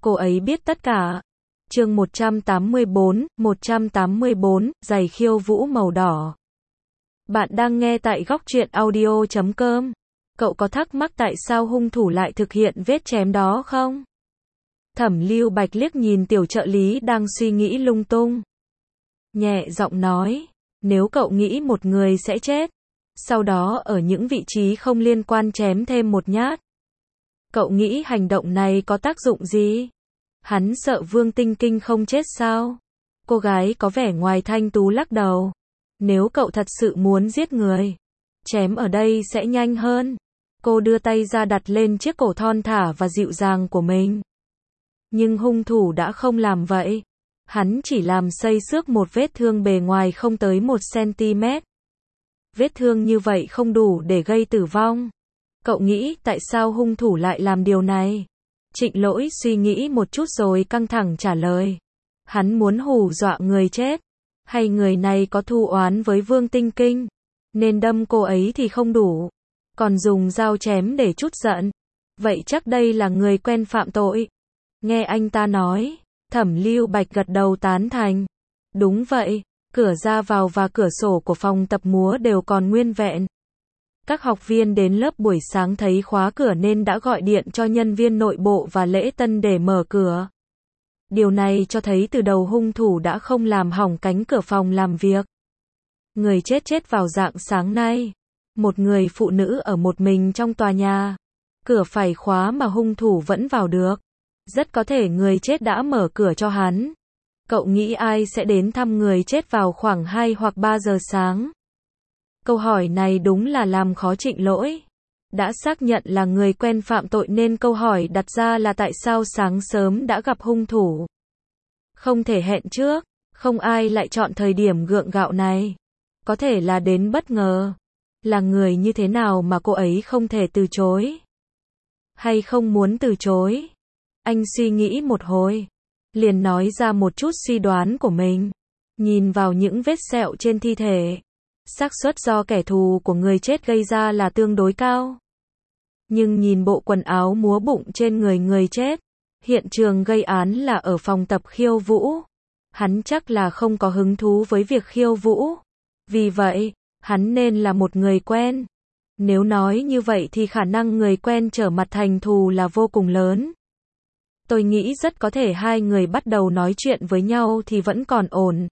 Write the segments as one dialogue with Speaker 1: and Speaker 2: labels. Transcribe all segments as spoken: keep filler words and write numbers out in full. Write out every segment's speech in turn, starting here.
Speaker 1: cô ấy biết tất cả. Chương một trăm tám mươi bốn, một trăm tám mươi bốn, giày khiêu vũ màu đỏ. Bạn đang nghe tại góc truyện audio chấm com. Cậu có thắc mắc tại sao hung thủ lại thực hiện vết chém đó không? Thẩm Lưu Bạch liếc nhìn tiểu trợ lý đang suy nghĩ lung tung. Nhẹ giọng nói, nếu cậu nghĩ một người sẽ chết, sau đó ở những vị trí không liên quan chém thêm một nhát, cậu nghĩ hành động này có tác dụng gì? Hắn sợ Vương Tinh Kinh không chết sao? Cô gái có vẻ ngoài thanh tú lắc đầu. Nếu cậu thật sự muốn giết người, chém ở đây sẽ nhanh hơn. Cô đưa tay ra đặt lên chiếc cổ thon thả và dịu dàng của mình. Nhưng hung thủ đã không làm vậy. Hắn chỉ làm xây xước một vết thương bề ngoài không tới một xăng-ti-mét. Vết thương như vậy không đủ để gây tử vong. Cậu nghĩ tại sao hung thủ lại làm điều này? Trịnh Lỗi suy nghĩ một chút rồi căng thẳng trả lời. Hắn muốn hù dọa người chết. Hay người này có thù oán với Vương Tinh Kinh, nên đâm cô ấy thì không đủ, còn dùng dao chém để trút giận. Vậy chắc đây là người quen phạm tội. Nghe anh ta nói, Thẩm Lưu Bạch gật đầu tán thành. Đúng vậy, cửa ra vào và cửa sổ của phòng tập múa đều còn nguyên vẹn. Các học viên đến lớp buổi sáng thấy khóa cửa nên đã gọi điện cho nhân viên nội bộ và lễ tân để mở cửa. Điều này cho thấy từ đầu hung thủ đã không làm hỏng cánh cửa phòng làm việc. Người chết chết vào rạng sáng nay. Một người phụ nữ ở một mình trong tòa nhà. Cửa phải khóa mà hung thủ vẫn vào được. Rất có thể người chết đã mở cửa cho hắn. Cậu nghĩ ai sẽ đến thăm người chết vào khoảng hai hoặc ba giờ sáng? Câu hỏi này đúng là làm khó Trịnh Lỗi. Đã xác nhận là người quen phạm tội nên câu hỏi đặt ra là tại sao sáng sớm đã gặp hung thủ. Không thể hẹn trước, không ai lại chọn thời điểm gượng gạo này. Có thể là đến bất ngờ. Là người như thế nào mà cô ấy không thể từ chối? Hay không muốn từ chối? Anh suy nghĩ một hồi, liền nói ra một chút suy đoán của mình. Nhìn vào những vết sẹo trên thi thể, xác suất do kẻ thù của người chết gây ra là tương đối cao. Nhưng nhìn bộ quần áo múa bụng trên người người chết, hiện trường gây án là ở phòng tập khiêu vũ. Hắn chắc là không có hứng thú với việc khiêu vũ. Vì vậy, hắn nên là một người quen. Nếu nói như vậy thì khả năng người quen trở mặt thành thù là vô cùng lớn. Tôi nghĩ rất có thể hai người bắt đầu nói chuyện với nhau thì vẫn còn ổn.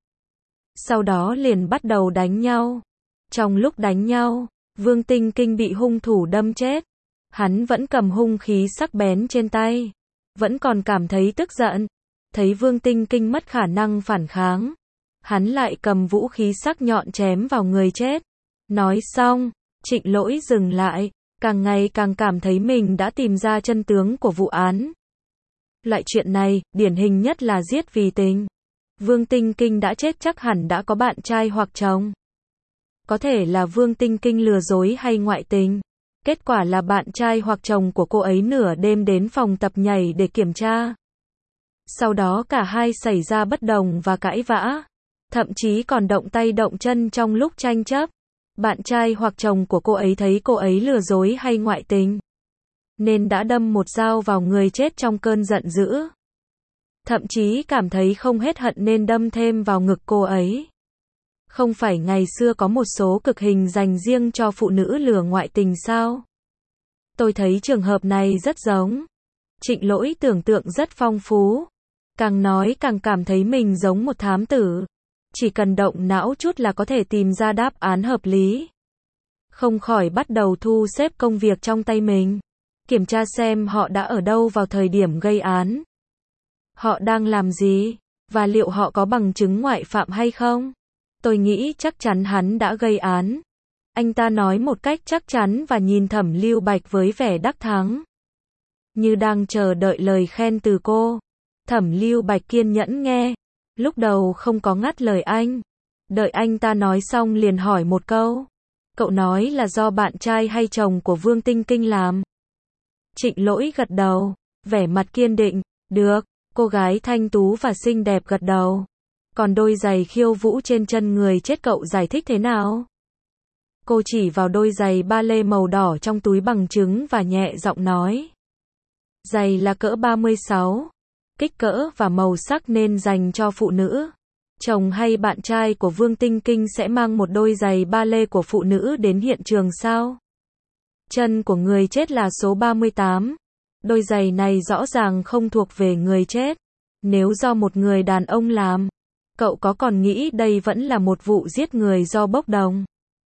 Speaker 1: Sau đó liền bắt đầu đánh nhau. Trong lúc đánh nhau, Vương Tinh Kinh bị hung thủ đâm chết. Hắn vẫn cầm hung khí sắc bén trên tay. Vẫn còn cảm thấy tức giận. Thấy Vương Tinh Kinh mất khả năng phản kháng, hắn lại cầm vũ khí sắc nhọn chém vào người chết. Nói xong, Trịnh Lỗi dừng lại, càng ngày càng cảm thấy mình đã tìm ra chân tướng của vụ án. Loại chuyện này, điển hình nhất là giết vì tình. Vương Tinh Kinh đã chết chắc hẳn đã có bạn trai hoặc chồng. Có thể là Vương Tinh Kinh lừa dối hay ngoại tình. Kết quả là bạn trai hoặc chồng của cô ấy nửa đêm đến phòng tập nhảy để kiểm tra. Sau đó cả hai xảy ra bất đồng và cãi vã. Thậm chí còn động tay động chân trong lúc tranh chấp. Bạn trai hoặc chồng của cô ấy thấy cô ấy lừa dối hay ngoại tình, nên đã đâm một dao vào người chết trong cơn giận dữ. Thậm chí cảm thấy không hết hận nên đâm thêm vào ngực cô ấy. Không phải ngày xưa có một số cực hình dành riêng cho phụ nữ lừa ngoại tình sao? Tôi thấy trường hợp này rất giống. Trịnh Lỗi tưởng tượng rất phong phú. Càng nói càng cảm thấy mình giống một thám tử. Chỉ cần động não chút là có thể tìm ra đáp án hợp lý. Không khỏi bắt đầu thu xếp công việc trong tay mình. Kiểm tra xem họ đã ở đâu vào thời điểm gây án. Họ đang làm gì? Và liệu họ có bằng chứng ngoại phạm hay không? Tôi nghĩ chắc chắn hắn đã gây án. Anh ta nói một cách chắc chắn và nhìn Thẩm Lưu Bạch với vẻ đắc thắng, như đang chờ đợi lời khen từ cô. Thẩm Lưu Bạch kiên nhẫn nghe. Lúc đầu không có ngắt lời anh. Đợi anh ta nói xong liền hỏi một câu. Cậu nói là do bạn trai hay chồng của Vương Tinh Kinh làm? Trịnh Lỗi gật đầu, vẻ mặt kiên định. Được, cô gái thanh tú và xinh đẹp gật đầu. Còn đôi giày khiêu vũ trên chân người chết cậu giải thích thế nào? Cô chỉ vào đôi giày ba lê màu đỏ trong túi bằng chứng và nhẹ giọng nói. Giày là cỡ ba mươi sáu. kích cỡ và màu sắc nên dành cho phụ nữ. Chồng hay bạn trai của Vương Tinh Kinh sẽ mang một đôi giày ba lê của phụ nữ đến hiện trường sao? Chân của người chết là số ba mươi tám. Đôi giày này rõ ràng không thuộc về người chết. Nếu do một người đàn ông làm, cậu có còn nghĩ đây vẫn là một vụ giết người do bốc đồng?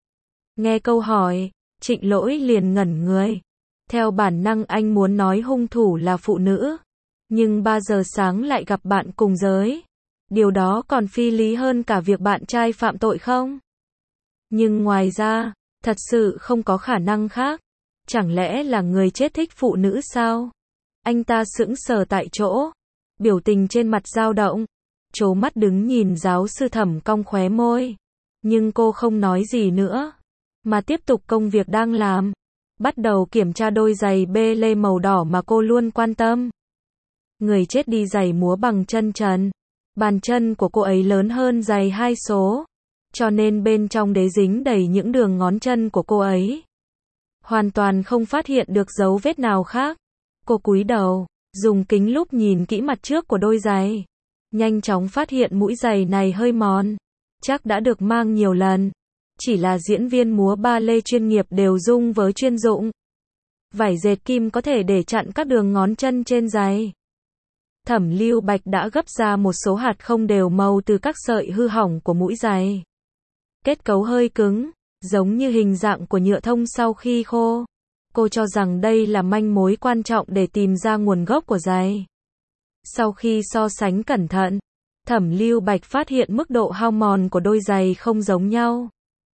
Speaker 1: Nghe câu hỏi, Trịnh Lỗi liền ngẩn người. Theo bản năng anh muốn nói hung thủ là phụ nữ. Nhưng ba giờ sáng lại gặp bạn cùng giới. Điều đó còn phi lý hơn cả việc bạn trai phạm tội không? Nhưng ngoài ra, thật sự không có khả năng khác. Chẳng lẽ là người chết thích phụ nữ sao? Anh ta sững sờ tại chỗ. Biểu tình trên mặt dao động. Trố mắt đứng nhìn giáo sư Thẩm cong khóe môi. Nhưng cô không nói gì nữa. Mà tiếp tục công việc đang làm. Bắt đầu kiểm tra đôi giày bê lê màu đỏ mà cô luôn quan tâm. Người chết đi giày múa bằng chân trần. Bàn chân của cô ấy lớn hơn giày hai số. Cho nên bên trong đế dính đầy những đường ngón chân của cô ấy. Hoàn toàn không phát hiện được dấu vết nào khác. Cô cúi đầu, dùng kính lúp nhìn kỹ mặt trước của đôi giày. Nhanh chóng phát hiện mũi giày này hơi mòn. Chắc đã được mang nhiều lần. Chỉ là diễn viên múa ba lê chuyên nghiệp đều dung với chuyên dụng. Vải dệt kim có thể để chặn các đường ngón chân trên giày. Thẩm Lưu Bạch đã gấp ra một số hạt không đều màu từ các sợi hư hỏng của mũi giày. Kết cấu hơi cứng, giống như hình dạng của nhựa thông sau khi khô. Cô cho rằng đây là manh mối quan trọng để tìm ra nguồn gốc của giày. Sau khi so sánh cẩn thận, Thẩm Lưu Bạch phát hiện mức độ hao mòn của đôi giày không giống nhau.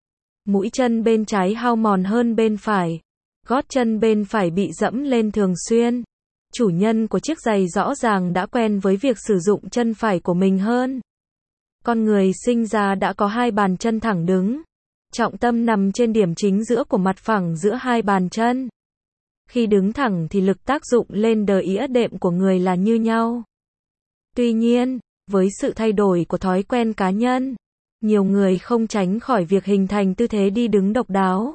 Speaker 1: Mũi chân bên trái hao mòn hơn bên phải. Gót chân bên phải bị dẫm lên thường xuyên. Chủ nhân của chiếc giày rõ ràng đã quen với việc sử dụng chân phải của mình hơn. Con người sinh ra đã có hai bàn chân thẳng đứng. Trọng tâm nằm trên điểm chính giữa của mặt phẳng giữa hai bàn chân. Khi đứng thẳng thì lực tác dụng lên đờ ĩa đệm của người là như nhau. Tuy nhiên, với sự thay đổi của thói quen cá nhân, nhiều người không tránh khỏi việc hình thành tư thế đi đứng độc đáo.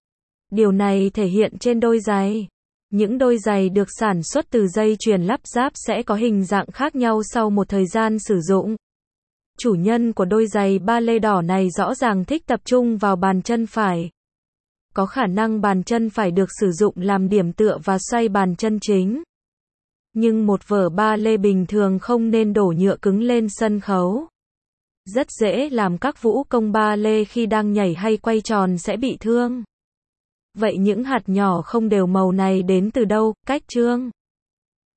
Speaker 1: Điều này thể hiện trên đôi giày. Những đôi giày được sản xuất từ dây chuyền lắp ráp sẽ có hình dạng khác nhau sau một thời gian sử dụng. Chủ nhân của đôi giày ba lê đỏ này rõ ràng thích tập trung vào bàn chân phải. Có khả năng bàn chân phải được sử dụng làm điểm tựa và xoay bàn chân chính. Nhưng một vở ba lê bình thường không nên đổ nhựa cứng lên sân khấu. Rất dễ làm các vũ công ba lê khi đang nhảy hay quay tròn sẽ bị thương. Vậy những hạt nhỏ không đều màu này đến từ đâu? Cách chương